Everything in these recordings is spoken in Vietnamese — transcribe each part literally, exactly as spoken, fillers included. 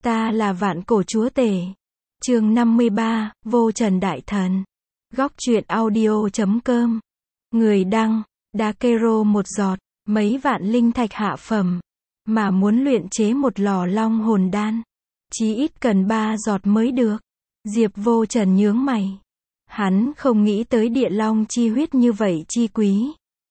Ta là vạn cổ chúa tể. Chương năm mươi ba, Vô Trần Đại Thần. Góc truyện audio chấm com. Người đăng, Dakero một giọt, mấy vạn linh thạch hạ phẩm. Mà muốn luyện chế một lò long hồn đan, chí ít cần ba giọt mới được. Diệp Vô Trần nhướng mày. Hắn không nghĩ tới địa long chi huyết như vậy chi quý.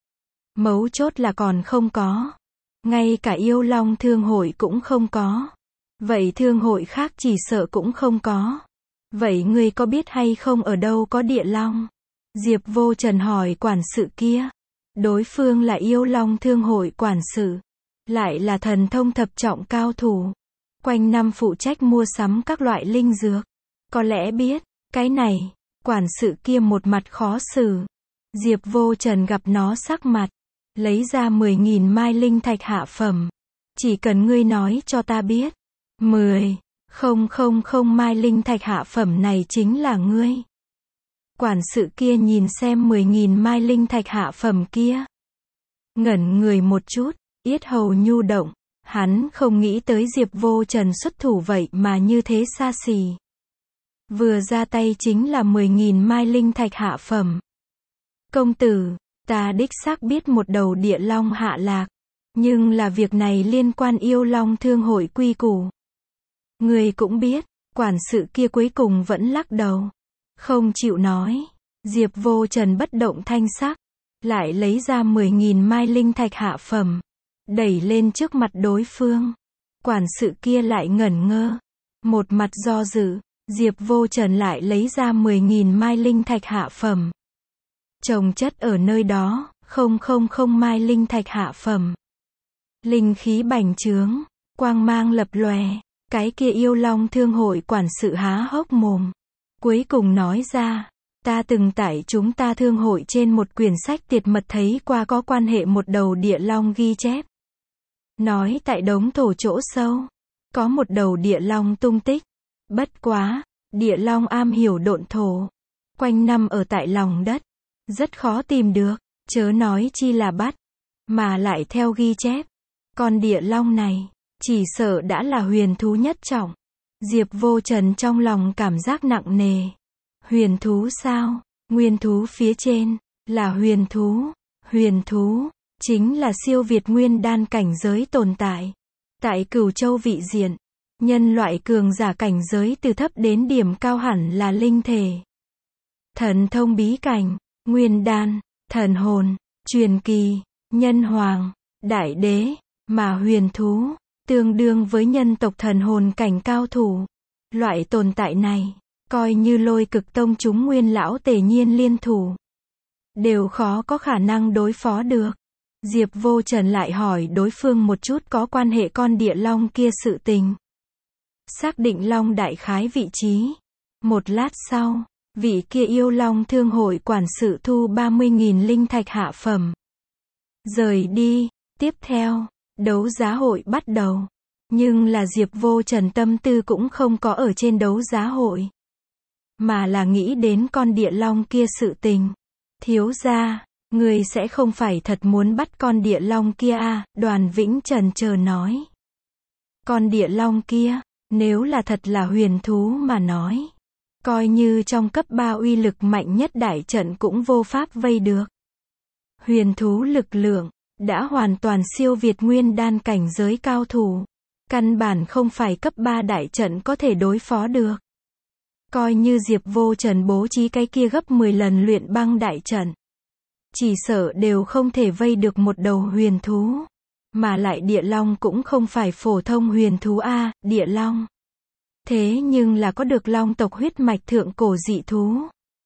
Mấu chốt là còn không có. Ngay cả yêu long thương hội cũng không có. Vậy thương hội khác chỉ sợ cũng không có. Vậy ngươi có biết hay không ở đâu có địa long? Diệp Vô Trần hỏi quản sự kia. Đối phương là yêu long thương hội quản sự. Lại là thần thông thập trọng cao thủ. Quanh năm phụ trách mua sắm các loại linh dược. Có lẽ biết, cái này, quản sự kia một mặt khó xử. Diệp Vô Trần gặp nó sắc mặt. Lấy ra mười nghìn mai linh thạch hạ phẩm. Chỉ cần ngươi nói cho ta biết. Mười, không không không mai linh thạch hạ phẩm này chính là ngươi. Quản sự kia nhìn xem mười nghìn mai linh thạch hạ phẩm kia. Ngẩn người một chút, yết hầu nhu động. Hắn không nghĩ tới Diệp Vô Trần xuất thủ vậy mà như thế xa xỉ. Vừa ra tay chính là mười nghìn mai linh thạch hạ phẩm. Công tử, ta đích xác biết một đầu địa long hạ lạc. Nhưng là việc này liên quan yêu long thương hội quy củ. Người cũng biết, quản sự kia cuối cùng vẫn lắc đầu. Không chịu nói. Diệp Vô Trần bất động thanh sắc. Lại lấy ra mười nghìn mai linh thạch hạ phẩm. Đẩy lên trước mặt đối phương. Quản sự kia lại ngẩn ngơ. Một mặt do dự. Diệp Vô Trần lại lấy ra mười nghìn mai linh thạch hạ phẩm. Trồng chất ở nơi đó, không không không mai linh thạch hạ phẩm. Linh khí bành trướng, quang mang lập lòe. Cái kia yêu long thương hội quản sự há hốc mồm. Cuối cùng nói ra, ta từng tải chúng ta thương hội trên một quyển sách tiệt mật thấy qua có quan hệ một đầu địa long ghi chép. Nói tại đống thổ chỗ sâu, có một đầu địa long tung tích. Bất quá, địa long am hiểu độn thổ. Quanh năm ở tại lòng đất. Rất khó tìm được, chớ nói chi là bắt. Mà lại theo ghi chép. Con địa long này, chỉ sợ đã là huyền thú nhất trọng. Diệp Vô Trần trong lòng cảm giác nặng nề. Huyền thú sao? Nguyên thú phía trên, là huyền thú. Huyền thú, chính là siêu việt nguyên đan cảnh giới tồn tại. Tại Cửu Châu vị diện, nhân loại cường giả cảnh giới từ thấp đến điểm cao hẳn là linh thể. Thần thông bí cảnh, nguyên đan, thần hồn, truyền kỳ, nhân hoàng, đại đế, mà huyền thú, tương đương với nhân tộc thần hồn cảnh cao thủ. Loại tồn tại này, coi như Lôi Cực Tông chúng nguyên lão tề nhiên liên thủ. Đều khó có khả năng đối phó được. Diệp Vô Trần lại hỏi đối phương một chút có quan hệ con địa long kia sự tình. Xác định long đại khái vị trí. Một lát sau, vị kia yêu long thương hội quản sự thu ba mươi nghìn linh thạch hạ phẩm. Rời đi, tiếp theo, đấu giá hội bắt đầu. Nhưng là Diệp Vô Trần tâm tư cũng không có ở trên đấu giá hội. Mà là nghĩ đến con địa long kia sự tình. Thiếu gia, người sẽ không phải thật muốn bắt con địa long kia à, Đoàn Vĩnh Trần chờ nói. Con địa long kia, nếu là thật là huyền thú mà nói. Coi như trong cấp ba uy lực mạnh nhất đại trận cũng vô pháp vây được. Huyền thú lực lượng, đã hoàn toàn siêu việt nguyên đan cảnh giới cao thủ. Căn bản không phải cấp ba đại trận có thể đối phó được. Coi như Diệp Vô Trần bố trí cái kia gấp mười lần luyện băng đại trận. Chỉ sợ đều không thể vây được một đầu huyền thú. Mà lại địa long cũng không phải phổ thông huyền thú a, địa long. Thế nhưng là có được long tộc huyết mạch thượng cổ dị thú.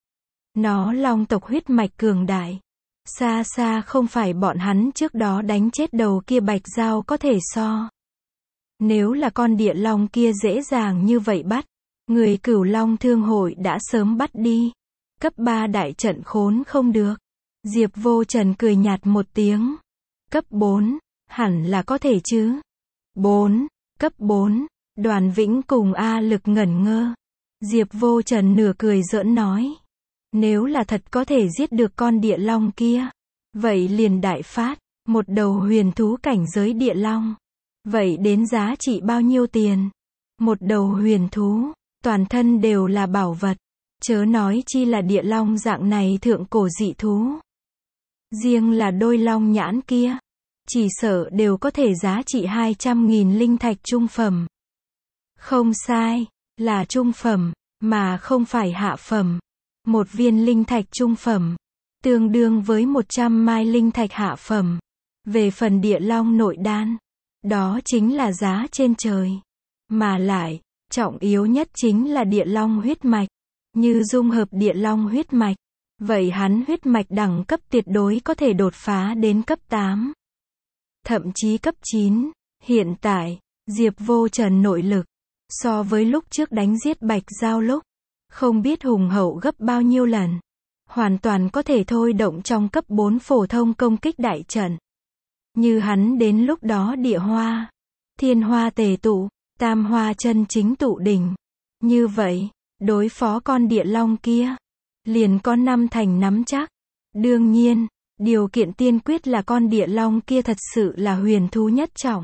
Nó long tộc huyết mạch cường đại. Xa xa không phải bọn hắn trước đó đánh chết đầu kia bạch dao có thể so. Nếu là con địa long kia dễ dàng như vậy bắt, người Cửu Long thương hội đã sớm bắt đi. Cấp ba đại trận khốn không được. Diệp Vô Trần cười nhạt một tiếng. Cấp bốn, hẳn là có thể chứ. bốn, cấp bốn, Đoàn Vĩnh cùng A Lực ngẩn ngơ. Diệp Vô Trần nửa cười giỡn nói. Nếu là thật có thể giết được con địa long kia, vậy liền đại phát, một đầu huyền thú cảnh giới địa long. Vậy đến giá trị bao nhiêu tiền? Một đầu huyền thú, toàn thân đều là bảo vật, chớ nói chi là địa long dạng này thượng cổ dị thú. Riêng là đôi long nhãn kia, chỉ sợ đều có thể giá trị hai trăm nghìn linh thạch trung phẩm. Không sai, là trung phẩm, mà không phải hạ phẩm. Một viên linh thạch trung phẩm, tương đương với một trăm mai linh thạch hạ phẩm. Về phần địa long nội đan, đó chính là giá trên trời. Mà lại, trọng yếu nhất chính là địa long huyết mạch. Như dung hợp địa long huyết mạch, vậy hắn huyết mạch đẳng cấp tuyệt đối có thể đột phá đến cấp tám. Thậm chí cấp chín. Hiện tại, Diệp Vô Trần nội lực, so với lúc trước đánh giết Bạch Giao lúc, không biết hùng hậu gấp bao nhiêu lần. Hoàn toàn có thể thôi động trong cấp bốn phổ thông công kích đại trận. Như hắn đến lúc đó địa hoa, thiên hoa tề tụ, tam hoa chân chính tụ đỉnh. Như vậy, đối phó con địa long kia, liền có năm thành nắm chắc. Đương nhiên, điều kiện tiên quyết là con địa long kia thật sự là huyền thú nhất trọng.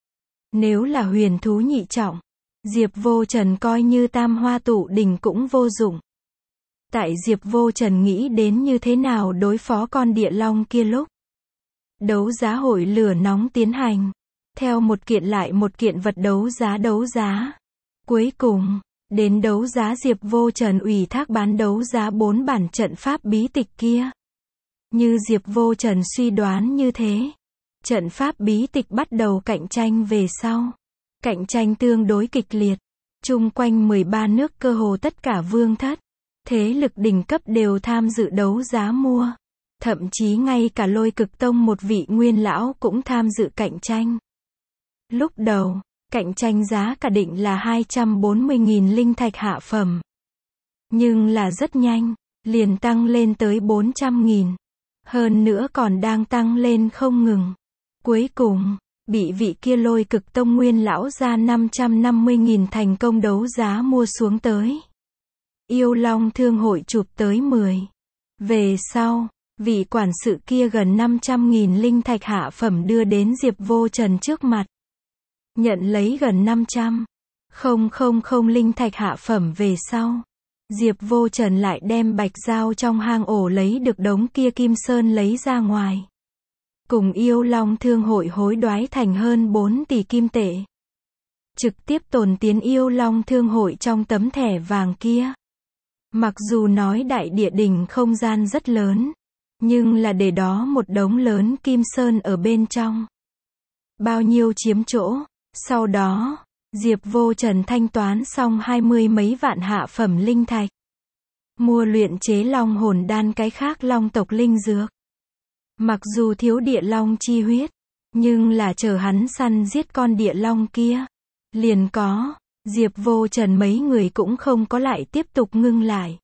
Nếu là huyền thú nhị trọng, Diệp Vô Trần coi như tam hoa tụ đỉnh cũng vô dụng. Tại Diệp Vô Trần nghĩ đến như thế nào đối phó con địa long kia lúc đấu giá hội lửa nóng tiến hành, theo một kiện lại một kiện vật đấu giá đấu giá. Cuối cùng, đến đấu giá Diệp Vô Trần ủy thác bán đấu giá bốn bản trận pháp bí tịch kia. Như Diệp Vô Trần suy đoán như thế, trận pháp bí tịch bắt đầu cạnh tranh về sau. Cạnh tranh tương đối kịch liệt. Chung quanh mười ba nước cơ hồ tất cả vương thất, thế lực đỉnh cấp đều tham dự đấu giá mua. Thậm chí ngay cả Lôi Cực Tông một vị nguyên lão cũng tham dự cạnh tranh. Lúc đầu, cạnh tranh giá cả định là hai trăm bốn mươi nghìn linh thạch hạ phẩm. Nhưng là rất nhanh, liền tăng lên tới bốn trăm nghìn. Hơn nữa còn đang tăng lên không ngừng. Cuối cùng, bị vị kia Lôi Cực Tông nguyên lão ra năm trăm năm mươi nghìn thành công đấu giá mua xuống tới. Yêu Long Thương hội chụp tới mười. Về sau, vị quản sự kia gần năm trăm nghìn linh thạch hạ phẩm đưa đến Diệp Vô Trần trước mặt. Nhận lấy gần năm trăm nghìn linh thạch hạ phẩm về sau. Diệp Vô Trần lại đem Bạch Giao trong hang ổ lấy được đống kia kim sơn lấy ra ngoài. Cùng Yêu Long Thương hội hối đoái thành hơn bốn tỷ kim tệ. Trực tiếp tồn tiến Yêu Long Thương hội trong tấm thẻ vàng kia. Mặc dù nói đại địa đỉnh không gian rất lớn, nhưng là để đó một đống lớn kim sơn ở bên trong. Bao nhiêu chiếm chỗ. Sau đó, Diệp Vô Trần thanh toán xong hai mươi mấy vạn hạ phẩm linh thạch. Mua luyện chế long hồn đan cái khác long tộc linh dược. Mặc dù thiếu địa long chi huyết, nhưng là chờ hắn săn giết con địa long kia. Liền có, Diệp Vô Trần mấy người cũng không có lại tiếp tục ngưng lại.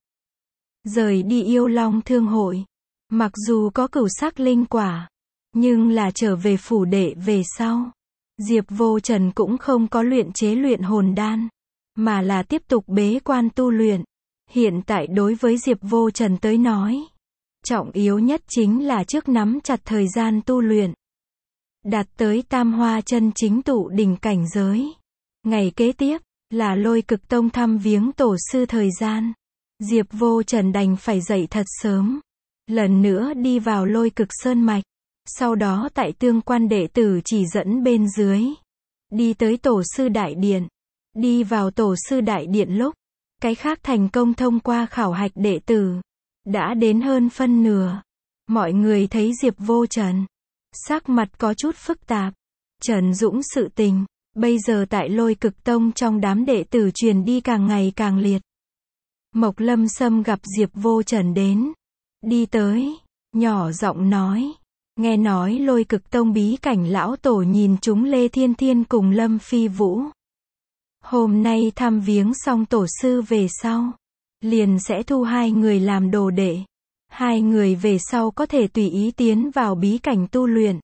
Rời đi Yêu Long Thương hội. Mặc dù có cửu sắc linh quả, nhưng là trở về phủ đệ về sau. Diệp Vô Trần cũng không có luyện chế luyện hồn đan, mà là tiếp tục bế quan tu luyện. Hiện tại đối với Diệp Vô Trần tới nói, trọng yếu nhất chính là trước nắm chặt thời gian tu luyện. Đạt tới tam hoa chân chính tụ đỉnh cảnh giới. Ngày kế tiếp, là Lôi Cực Tông thăm viếng tổ sư thời gian. Diệp Vô Trần đành phải dậy thật sớm. Lần nữa đi vào Lôi Cực Sơn Mạch. Sau đó tại tương quan đệ tử chỉ dẫn bên dưới. Đi tới tổ sư đại điện. Đi vào tổ sư đại điện lúc. Cái khác thành công thông qua khảo hạch đệ tử. Đã đến hơn phân nửa. Mọi người thấy Diệp Vô Trần. Sắc mặt có chút phức tạp. Trần Dũng sự tình. Bây giờ tại Lôi Cực Tông trong đám đệ tử truyền đi càng ngày càng liệt. Mộc Lâm Sâm gặp Diệp Vô Trần đến. Đi tới. Nhỏ giọng nói. Nghe nói Lôi Cực Tông bí cảnh lão tổ nhìn chúng Lê Thiên Thiên cùng Lâm Phi Vũ. Hôm nay thăm viếng xong tổ sư về sau. Liền sẽ thu hai người làm đồ đệ. Hai người về sau có thể tùy ý tiến vào bí cảnh tu luyện.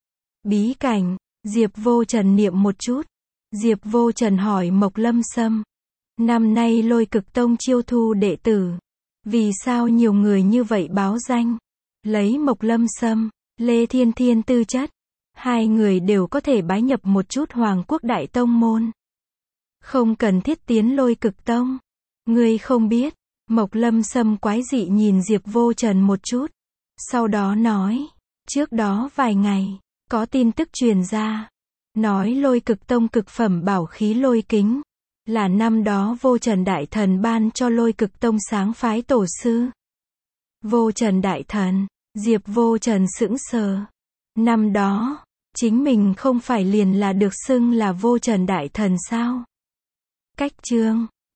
Bí cảnh, Diệp Vô Trần niệm một chút. Diệp Vô Trần hỏi Mộc Lâm Sâm. Năm nay Lôi Cực Tông chiêu thu đệ tử. Vì sao nhiều người như vậy báo danh? Lấy Mộc Lâm Sâm, Lê Thiên Thiên tư chất. Hai người đều có thể bái nhập một chút Hoàng Quốc Đại Tông môn. Không cần thiết tiến Lôi Cực Tông. Ngươi không biết. Mộc Lâm Sâm quái dị nhìn Diệp Vô Trần một chút. Sau đó nói. Trước đó vài ngày, có tin tức truyền ra. Nói Lôi Cực Tông cực phẩm bảo khí lôi kính. Là năm đó Vô Trần Đại Thần ban cho Lôi Cực Tông sáng phái tổ sư. Vô Trần Đại Thần. Diệp Vô Trần sững sờ. Năm đó, chính mình không phải liền là được xưng là Vô Trần Đại Thần sao? Cách chương